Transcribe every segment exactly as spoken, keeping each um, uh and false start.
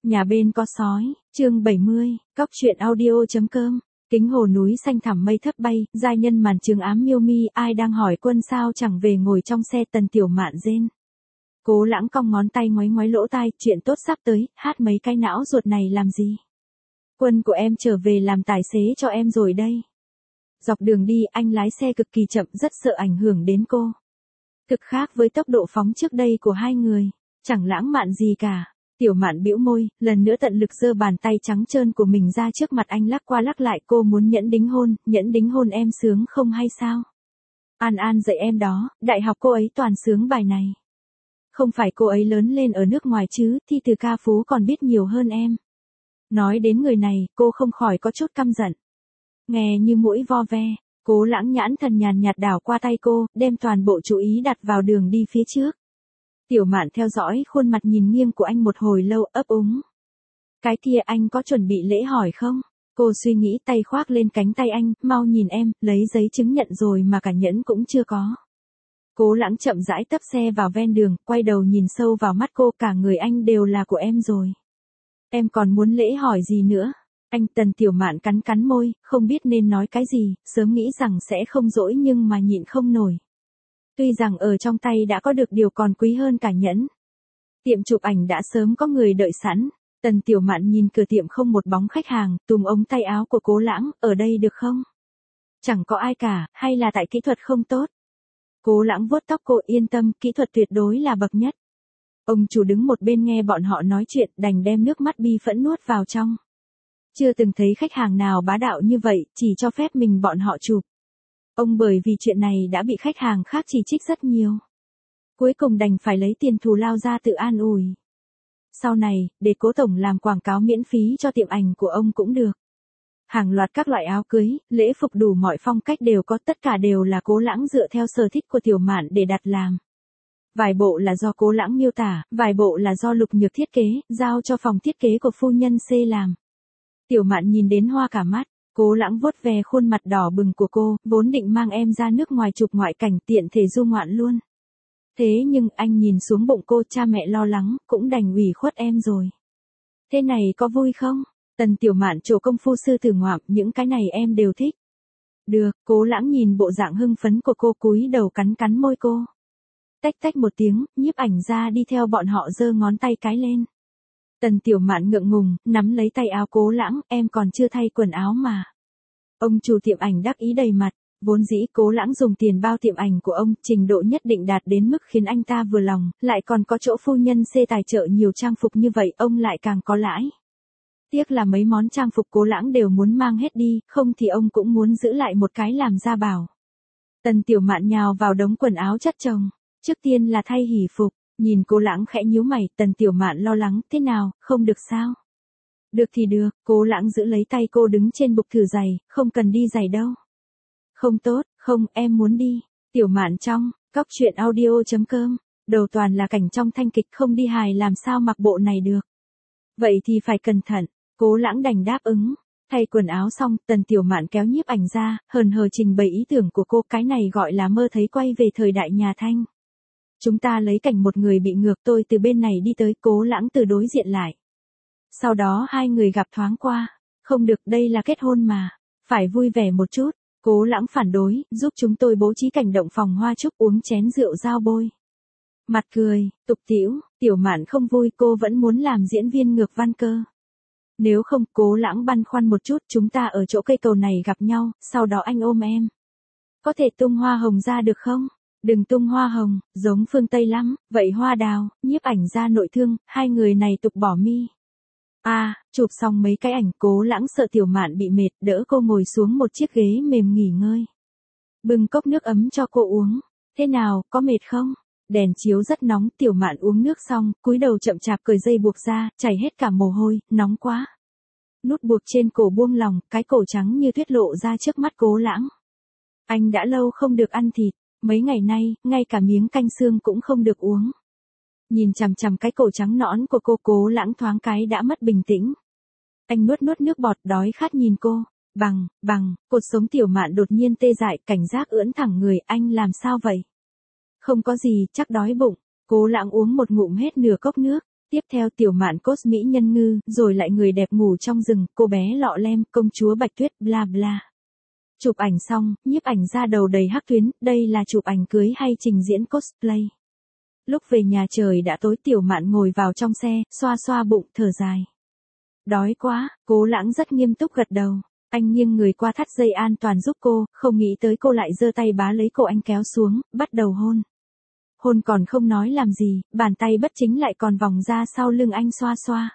Nhà bên có sói, chương bảy mươi, cóc truyện audio.com. Kính hồ núi xanh thẳm mây thấp bay, giai nhân màn trường ám miêu mi, ai đang hỏi quân sao chẳng về ngồi trong xe. Tần Tiểu Mạn rên. Cố Lãng cong ngón tay ngoáy ngoáy lỗ tai, chuyện tốt sắp tới, hát mấy cái não ruột này làm gì? Quân của em trở về làm tài xế cho em rồi đây. Dọc đường đi, anh lái xe cực kỳ chậm, rất sợ ảnh hưởng đến cô. Cực khác với tốc độ phóng trước đây của hai người, chẳng lãng mạn gì cả. Tiểu Mạn bĩu môi, lần nữa tận lực giơ bàn tay trắng trơn của mình ra trước mặt anh lắc qua lắc lại. Cô muốn nhẫn đính hôn, nhẫn đính hôn em sướng không hay sao? An An dạy em đó, đại học cô ấy toàn sướng bài này. Không phải cô ấy lớn lên ở nước ngoài chứ, thi từ ca phú còn biết nhiều hơn em. Nói đến người này, cô không khỏi có chút căm giận. Nghe như mũi vo ve, Cố Lãng nhãn thần nhàn nhạt đảo qua tay cô, đem toàn bộ chú ý đặt vào đường đi phía trước. Tiểu Mạn theo dõi khuôn mặt nhìn nghiêng của anh một hồi lâu, ấp úng. Cái kia anh có chuẩn bị lễ hỏi không? Cô suy nghĩ, tay khoác lên cánh tay anh, mau nhìn em, lấy giấy chứng nhận rồi mà cả nhẫn cũng chưa có. Cố Lãng chậm rãi tấp xe vào ven đường, quay đầu nhìn sâu vào mắt cô, cả người anh đều là của em rồi. Em còn muốn lễ hỏi gì nữa? Anh. Tần Tiểu Mạn cắn cắn môi, không biết nên nói cái gì, sớm nghĩ rằng sẽ không dỗi nhưng mà nhịn không nổi. Tuy rằng ở trong tay đã có được điều còn quý hơn cả nhẫn. Tiệm chụp ảnh đã sớm có người đợi sẵn. Tần Tiểu Mạn nhìn cửa tiệm không một bóng khách hàng, túm ống tay áo của Cố Lãng, ở đây được không? Chẳng có ai cả, hay là tại kỹ thuật không tốt? Cố Lãng vuốt tóc cô, yên tâm, kỹ thuật tuyệt đối là bậc nhất. Ông chủ đứng một bên nghe bọn họ nói chuyện, đành đem nước mắt bi phẫn nuốt vào trong. Chưa từng thấy khách hàng nào bá đạo như vậy, chỉ cho phép mình bọn họ chụp. Ông bởi vì chuyện này đã bị khách hàng khác chỉ trích rất nhiều. Cuối cùng đành phải lấy tiền thù lao ra tự an ủi. Sau này, để Cố tổng làm quảng cáo miễn phí cho tiệm ảnh của ông cũng được. Hàng loạt các loại áo cưới, lễ phục đủ mọi phong cách đều có, tất cả đều là Cố Lãng dựa theo sở thích của Tiểu Mạn để đặt làm. Vài bộ là do Cố Lãng miêu tả, vài bộ là do Lục Nhược thiết kế, giao cho phòng thiết kế của phu nhân C làm. Tiểu Mạn nhìn đến hoa cả mắt. Cố Lãng vuốt về khuôn mặt đỏ bừng của cô, vốn định mang em ra nước ngoài chụp ngoại cảnh tiện thể du ngoạn luôn. Thế nhưng anh nhìn xuống bụng cô, cha mẹ lo lắng, cũng đành ủy khuất em rồi. Thế này có vui không? Tần Tiểu Mạn trổ công phu sư tử ngoạm, những cái này em đều thích. Được. Cố Lãng nhìn bộ dạng hưng phấn của cô, cúi đầu cắn cắn môi cô. Tách tách một tiếng, nhiếp ảnh ra đi theo bọn họ giơ ngón tay cái lên. Tần Tiểu Mạn ngượng ngùng, nắm lấy tay áo Cố Lãng, em còn chưa thay quần áo mà. Ông chủ tiệm ảnh đắc ý đầy mặt, vốn dĩ Cố Lãng dùng tiền bao tiệm ảnh của ông, trình độ nhất định đạt đến mức khiến anh ta vừa lòng, lại còn có chỗ phu nhân C tài trợ nhiều trang phục như vậy, ông lại càng có lãi. Tiếc là mấy món trang phục Cố Lãng đều muốn mang hết đi, không thì ông cũng muốn giữ lại một cái làm gia bảo. Tần Tiểu Mạn nhào vào đống quần áo chất chồng, trước tiên là thay hỉ phục. Nhìn Cố Lãng khẽ nhíu mày, Tần Tiểu Mạn lo lắng, thế nào, không được sao? Được thì được. Cố Lãng giữ lấy tay cô đứng trên bục thử giày, không cần đi giày đâu. Không tốt, không, em muốn đi. Tiểu Mạn trong, cóc truyện audio.com, đầu toàn là cảnh trong thanh kịch, không đi hài làm sao mặc bộ này được. Vậy thì phải cẩn thận. Cố Lãng đành đáp ứng. Thay quần áo xong, Tần Tiểu Mạn kéo nhiếp ảnh ra, hờn hờ trình bày ý tưởng của cô, cái này gọi là mơ thấy quay về thời đại nhà Thanh. Chúng ta lấy cảnh một người bị ngược, tôi từ bên này đi tới, Cố Lãng từ đối diện lại. Sau đó hai người gặp thoáng qua. Không được, đây là kết hôn mà. Phải vui vẻ một chút. Cố Lãng phản đối, giúp chúng tôi bố trí cảnh động phòng hoa chúc, uống chén rượu giao bôi. Mặt cười, tục tĩu. Tiểu Mạn không vui, cô vẫn muốn làm diễn viên ngược văn cơ. Nếu không, Cố Lãng băn khoăn một chút, chúng ta ở chỗ cây cầu này gặp nhau, sau đó anh ôm em. Có thể tung hoa hồng ra được không? Đừng tung hoa hồng, giống phương Tây lắm, vậy hoa đào. Nhiếp ảnh ra nội thương, hai người này tục bỏ mi. À, chụp xong mấy cái ảnh, Cố Lãng sợ Tiểu Mạn bị mệt, đỡ cô ngồi xuống một chiếc ghế mềm nghỉ ngơi. Bưng cốc nước ấm cho cô uống. Thế nào, có mệt không? Đèn chiếu rất nóng, Tiểu Mạn uống nước xong, cúi đầu chậm chạp cởi dây buộc ra, chảy hết cả mồ hôi, nóng quá. Nút buộc trên cổ buông lỏng, cái cổ trắng như tuyết lộ ra trước mắt Cố Lãng. Anh đã lâu không được ăn thịt. Mấy ngày nay, ngay cả miếng canh xương cũng không được uống. Nhìn chằm chằm cái cổ trắng nõn của cô, Cố Lãng thoáng cái đã mất bình tĩnh. Anh nuốt nuốt nước bọt, đói khát nhìn cô. Bằng, bằng, cột sống Tiểu Mạn đột nhiên tê dại, cảnh giác ưỡn thẳng người, anh làm sao vậy? Không có gì, chắc đói bụng. Cố Lãng uống một ngụm hết nửa cốc nước. Tiếp theo tiểu mạn cốt mỹ nhân ngư, rồi lại người đẹp ngủ trong rừng, cô bé lọ lem, công chúa Bạch Tuyết, bla bla. Chụp ảnh xong, nhiếp ảnh ra đầu đầy hắc tuyến, đây là chụp ảnh cưới hay trình diễn cosplay. Lúc về nhà trời đã tối, tiểu mạn ngồi vào trong xe, xoa xoa bụng, thở dài. Đói quá, Cố Lãng rất nghiêm túc gật đầu. Anh nghiêng người qua thắt dây an toàn giúp cô, không nghĩ tới cô lại giơ tay bá lấy cổ anh kéo xuống, bắt đầu hôn. Hôn còn không nói làm gì, bàn tay bất chính lại còn vòng ra sau lưng anh xoa xoa.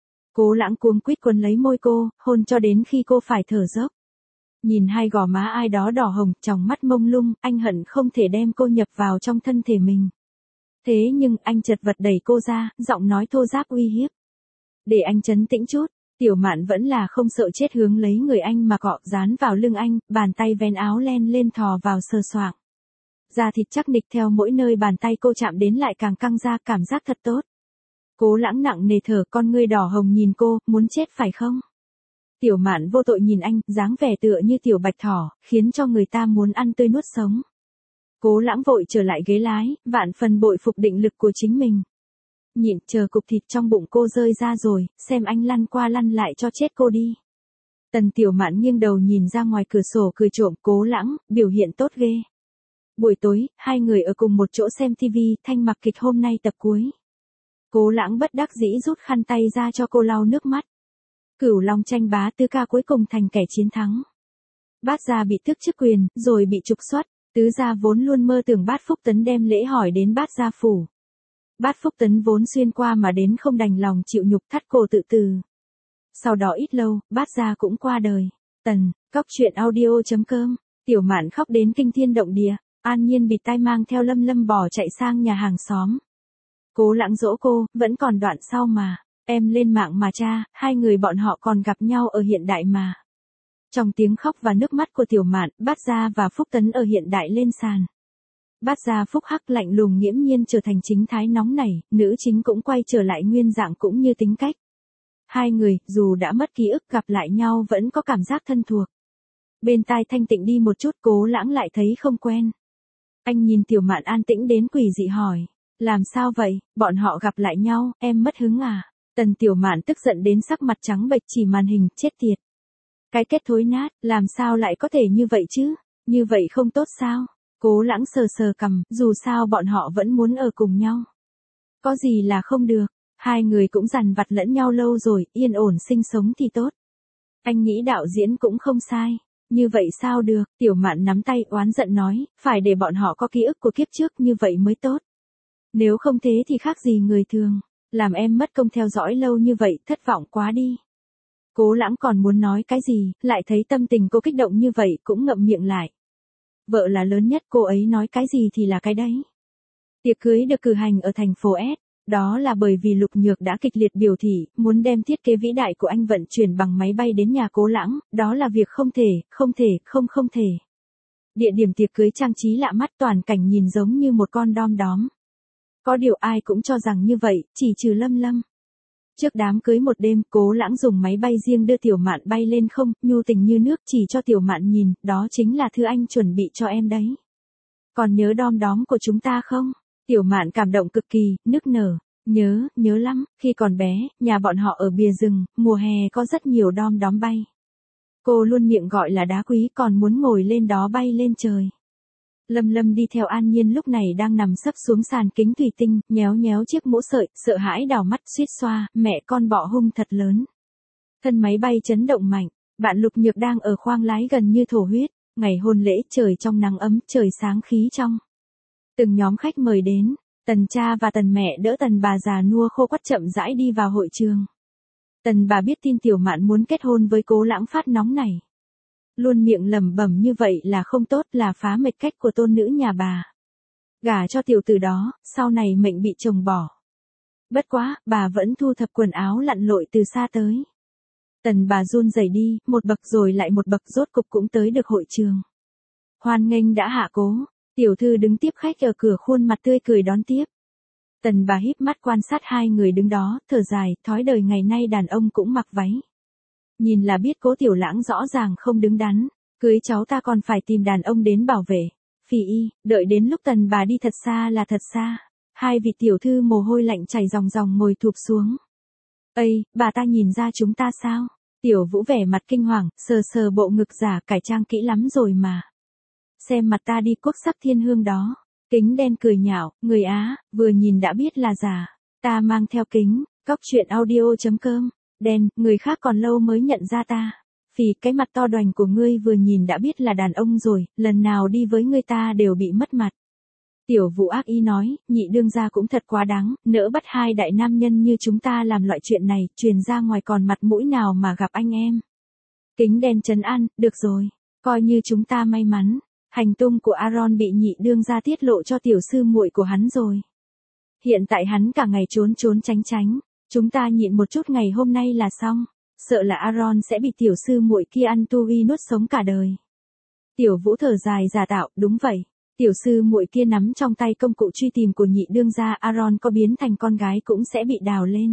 Cố Lãng cuống quýt quấn lấy môi cô, hôn cho đến khi cô phải thở dốc. Nhìn hai gò má ai đó đỏ hồng, tròng mắt mông lung, anh hận không thể đem cô nhập vào trong thân thể mình. Thế nhưng anh chật vật đẩy cô ra, giọng nói thô ráp uy hiếp. Để anh trấn tĩnh chút, tiểu mạn vẫn là không sợ chết hướng lấy người anh mà cọ, dán vào lưng anh, bàn tay vén áo len lên thò vào sờ soạng. Da thịt chắc nịch theo mỗi nơi bàn tay cô chạm đến lại càng căng ra, cảm giác thật tốt. Cố Lãng nặng nề thở, con ngươi đỏ hồng nhìn cô, muốn chết phải không? Tiểu mạn vô tội nhìn anh, dáng vẻ tựa như tiểu bạch thỏ, khiến cho người ta muốn ăn tươi nuốt sống. Cố Lãng vội trở lại ghế lái, vạn phần bội phục định lực của chính mình. Nhịn chờ cục thịt trong bụng cô rơi ra rồi, xem anh lăn qua lăn lại cho chết cô đi. Tần tiểu mạn nghiêng đầu nhìn ra ngoài cửa sổ cười trộm, Cố Lãng, biểu hiện tốt ghê. Buổi tối, hai người ở cùng một chỗ xem tivi, Thanh mặc kịch hôm nay tập cuối. Cố Lãng bất đắc dĩ rút khăn tay ra cho cô lau nước mắt. Cửu Long tranh bá tứ ca cuối cùng thành kẻ chiến thắng. Bát gia bị tước chức quyền, rồi bị trục xuất, tứ gia vốn luôn mơ tưởng Bát Phúc Tấn đem lễ hỏi đến Bát gia phủ. Bát Phúc Tấn vốn xuyên qua mà đến không đành lòng chịu nhục, thắt cổ tự tử. Sau đó ít lâu, Bát gia cũng qua đời. Tần, cóc truyện audio chấm com, tiểu mạn khóc đến kinh thiên động địa, An Nhiên bịt tai mang theo Lâm Lâm bỏ chạy sang nhà hàng xóm. Cố Lãng dỗ cô, vẫn còn đoạn sau mà. Em lên mạng mà cha, hai người bọn họ còn gặp nhau ở hiện đại mà. Trong tiếng khóc và nước mắt của tiểu mạn, Bát gia và Phúc Tấn ở hiện đại lên sàn. Bát gia Phúc Hắc lạnh lùng nghiễm nhiên trở thành chính thái nóng nảy, nữ chính cũng quay trở lại nguyên dạng cũng như tính cách. Hai người, dù đã mất ký ức gặp lại nhau vẫn có cảm giác thân thuộc. Bên tai thanh tịnh đi một chút, Cố Lãng lại thấy không quen. Anh nhìn tiểu mạn an tĩnh đến quỷ dị hỏi. Làm sao vậy, bọn họ gặp lại nhau, em mất hứng à? Tần tiểu mạn tức giận đến sắc mặt trắng bệch chỉ màn hình, chết tiệt. Cái kết thối nát, làm sao lại có thể như vậy chứ? Như vậy không tốt sao? Cố Lãng sờ sờ cằm, dù sao bọn họ vẫn muốn ở cùng nhau. Có gì là không được, hai người cũng dằn vặt lẫn nhau lâu rồi, yên ổn sinh sống thì tốt. Anh nghĩ đạo diễn cũng không sai. Như vậy sao được, tiểu mạn nắm tay oán giận nói, phải để bọn họ có ký ức của kiếp trước như vậy mới tốt. Nếu không thế thì khác gì người thường. Làm em mất công theo dõi lâu như vậy, thất vọng quá đi. Cố Lãng còn muốn nói cái gì, lại thấy tâm tình cô kích động như vậy cũng ngậm miệng lại. Vợ là lớn nhất, cô ấy nói cái gì thì là cái đấy. Tiệc cưới được cử hành ở thành phố S, đó là bởi vì Lục Nhược đã kịch liệt biểu thị, muốn đem thiết kế vĩ đại của anh vận chuyển bằng máy bay đến nhà Cố Lãng, đó là việc không thể, không thể, không không thể. Địa điểm tiệc cưới trang trí lạ mắt, toàn cảnh nhìn giống như một con đom đóm. Có điều ai cũng cho rằng như vậy, chỉ trừ Lâm Lâm. Trước đám cưới một đêm, Cố Lãng dùng máy bay riêng đưa tiểu mạn bay lên không, nhu tình như nước chỉ cho tiểu mạn nhìn, đó chính là thứ anh chuẩn bị cho em đấy. Còn nhớ đom đóm của chúng ta không? Tiểu mạn cảm động cực kỳ, nức nở. Nhớ, nhớ lắm, khi còn bé, nhà bọn họ ở bìa rừng, mùa hè có rất nhiều đom đóm bay. Cô luôn miệng gọi là đá quý, còn muốn ngồi lên đó bay lên trời. Lâm Lâm đi theo An Nhiên lúc này đang nằm sấp xuống sàn kính thủy tinh, nhéo nhéo chiếc mũ sợi, sợ hãi đảo mắt suýt xoa, mẹ con bọ hung thật lớn. Thân máy bay chấn động mạnh, bạn Lục Nhược đang ở khoang lái gần như thổ huyết, ngày hôn lễ trời trong nắng ấm, trời sáng khí trong. Từng nhóm khách mời đến, Tần cha và Tần mẹ đỡ Tần bà già nua khô quắt chậm rãi đi vào hội trường. Tần bà biết tin tiểu mạn muốn kết hôn với Cố Lãng phát nóng này. Luôn miệng lẩm bẩm như vậy là không tốt, là phá mệt cách của tôn nữ nhà bà. Gả cho tiểu tử đó, sau này mệnh bị chồng bỏ. Bất quá, bà vẫn thu thập quần áo lặn lội từ xa tới. Tần bà run rẩy đi, một bậc rồi lại một bậc, rốt cục cũng tới được hội trường. Hoan nghênh đã hạ cố, tiểu thư đứng tiếp khách ở cửa, khuôn mặt tươi cười đón tiếp. Tần bà híp mắt quan sát hai người đứng đó, thở dài, thói đời ngày nay đàn ông cũng mặc váy. Nhìn là biết Cố Tiểu Lãng rõ ràng không đứng đắn, cưới cháu ta còn phải tìm đàn ông đến bảo vệ. Phỉ y, đợi đến lúc Tần bà đi thật xa là thật xa. Hai vị tiểu thư mồ hôi lạnh chảy ròng ròng ngồi thụp xuống. Ây, bà ta nhìn ra chúng ta sao? Tiểu Vũ vẻ mặt kinh hoàng, sờ sờ bộ ngực giả, cải trang kỹ lắm rồi mà. Xem mặt ta đi, quốc sắc thiên hương đó. Kính đen cười nhạo, người Á, vừa nhìn đã biết là giả. Ta mang theo kính, cóc truyện audio chấm com. Đen, người khác còn lâu mới nhận ra ta. Phì, cái mặt to đoành của ngươi vừa nhìn đã biết là đàn ông rồi, lần nào đi với ngươi ta đều bị mất mặt. Tiểu Vũ ác ý nói, nhị đương gia cũng thật quá đáng, nỡ bắt hai đại nam nhân như chúng ta làm loại chuyện này, truyền ra ngoài còn mặt mũi nào mà gặp anh em. Kính đen trấn an, được rồi, coi như chúng ta may mắn, hành tung của Aaron bị nhị đương gia tiết lộ cho tiểu sư muội của hắn rồi. Hiện tại hắn cả ngày trốn trốn tránh tránh, chúng ta nhịn một chút ngày hôm nay là xong, sợ là Aaron sẽ bị tiểu sư muội kia ăn tui nuốt sống cả đời. Tiểu Vũ thở dài giả tạo, đúng vậy. Tiểu sư muội kia nắm trong tay công cụ truy tìm của nhị đương gia, Aaron có biến thành con gái cũng sẽ bị đào lên.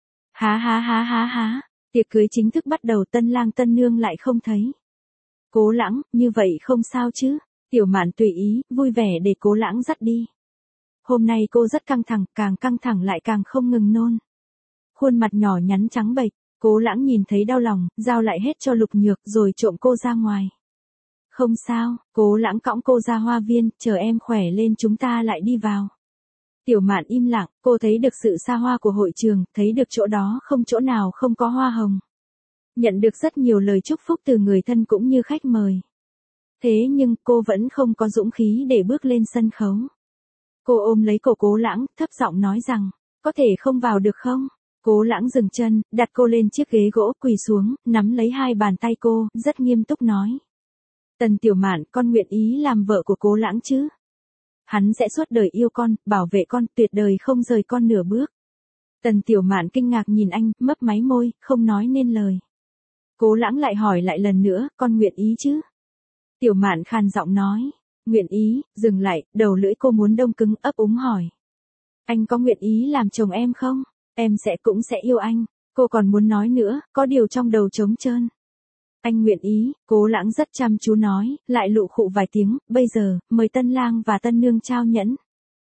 Há há há há há, tiệc cưới chính thức bắt đầu, tân lang tân nương lại không thấy. Cố Lãng, như vậy không sao chứ? Tiểu Mạn tùy ý, vui vẻ để Cố Lãng dắt đi. Hôm nay cô rất căng thẳng, càng căng thẳng lại càng không ngừng nôn. Khuôn mặt nhỏ nhắn trắng bệch, Cố Lãng nhìn thấy đau lòng, giao lại hết cho Lục Nhược rồi trộm cô ra ngoài. Không sao, Cố Lãng cõng cô ra hoa viên, chờ em khỏe lên chúng ta lại đi vào. Tiểu Mạn im lặng, cô thấy được sự xa hoa của hội trường, thấy được chỗ đó không chỗ nào không có hoa hồng. Nhận được rất nhiều lời chúc phúc từ người thân cũng như khách mời. Thế nhưng cô vẫn không có dũng khí để bước lên sân khấu. Cô ôm lấy cổ Cố Lãng, thấp giọng nói rằng, có thể không vào được không? Cố Lãng dừng chân, đặt cô lên chiếc ghế gỗ, quỳ xuống, nắm lấy hai bàn tay cô, rất nghiêm túc nói. Tần Tiểu Mạn, con nguyện ý làm vợ của Cố Lãng chứ? Hắn sẽ suốt đời yêu con, bảo vệ con, tuyệt đời không rời con nửa bước. Tần Tiểu Mạn kinh ngạc nhìn anh, mấp máy môi, không nói nên lời. Cố Lãng lại hỏi lại lần nữa, con nguyện ý chứ? Tiểu Mạn khàn giọng nói, nguyện ý, dừng lại, đầu lưỡi cô muốn đông cứng, ấp úng hỏi. Anh có nguyện ý làm chồng em không? Em sẽ cũng sẽ yêu anh. Cô còn muốn nói nữa, có điều trong đầu trống trơn. Anh nguyện ý, Cố Lãng rất chăm chú nói, lại lụ khụ vài tiếng, bây giờ, mời tân lang và tân nương trao nhẫn.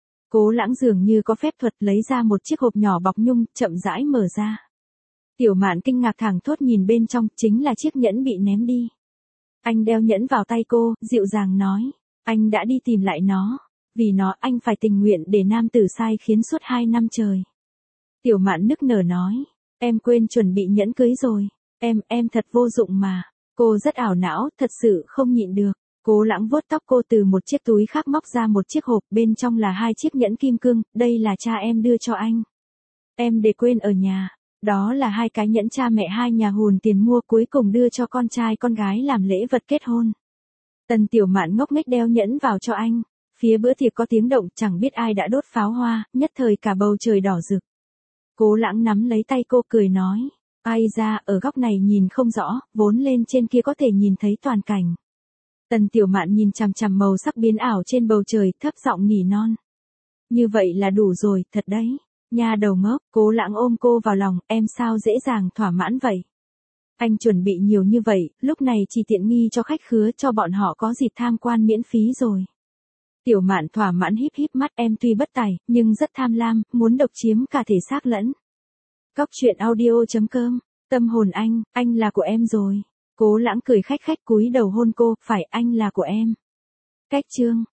Cố Lãng dường như có phép thuật lấy ra một chiếc hộp nhỏ bọc nhung, chậm rãi mở ra. Tiểu Mạn kinh ngạc thẳng thốt nhìn bên trong, chính là chiếc nhẫn bị ném đi. Anh đeo nhẫn vào tay cô, dịu dàng nói, anh đã đi tìm lại nó, vì nó anh phải tình nguyện để nam tử sai khiến suốt hai năm trời. Tiểu Mạn nức nở nói, em quên chuẩn bị nhẫn cưới rồi, em, em thật vô dụng mà. Cô rất ảo não, thật sự không nhịn được. Cố Lãng vuốt tóc cô, từ một chiếc túi khác móc ra một chiếc hộp, bên trong là hai chiếc nhẫn kim cương, đây là cha em đưa cho anh. Em để quên ở nhà. Đó là hai cái nhẫn cha mẹ hai nhà hùn tiền mua, cuối cùng đưa cho con trai con gái làm lễ vật kết hôn. Tần Tiểu Mạn ngốc nghếch đeo nhẫn vào cho anh. Phía bữa tiệc có tiếng động, chẳng biết ai đã đốt pháo hoa, nhất thời cả bầu trời đỏ rực. Cố Lãng nắm lấy tay cô cười nói, ai ra, ở góc này nhìn không rõ, vốn lên trên kia có thể nhìn thấy toàn cảnh. Tần Tiểu Mạn nhìn chằm chằm màu sắc biến ảo trên bầu trời, thấp giọng nỉ non. Như vậy là đủ rồi, thật đấy. Nha đầu ngốc. Cố Lãng ôm cô vào lòng, em sao dễ dàng thỏa mãn vậy? Anh chuẩn bị nhiều như vậy, lúc này chỉ tiện nghi cho khách khứa, cho bọn họ có dịp tham quan miễn phí rồi. Tiểu Mạn thỏa mãn híp híp mắt, em tuy bất tài, nhưng rất tham lam, muốn độc chiếm cả thể xác lẫn. Cóc truyện audio chấm com, tâm hồn anh, anh là của em rồi. Cố Lãng cười khách khách cúi đầu hôn cô, phải, anh là của em. Cách chương.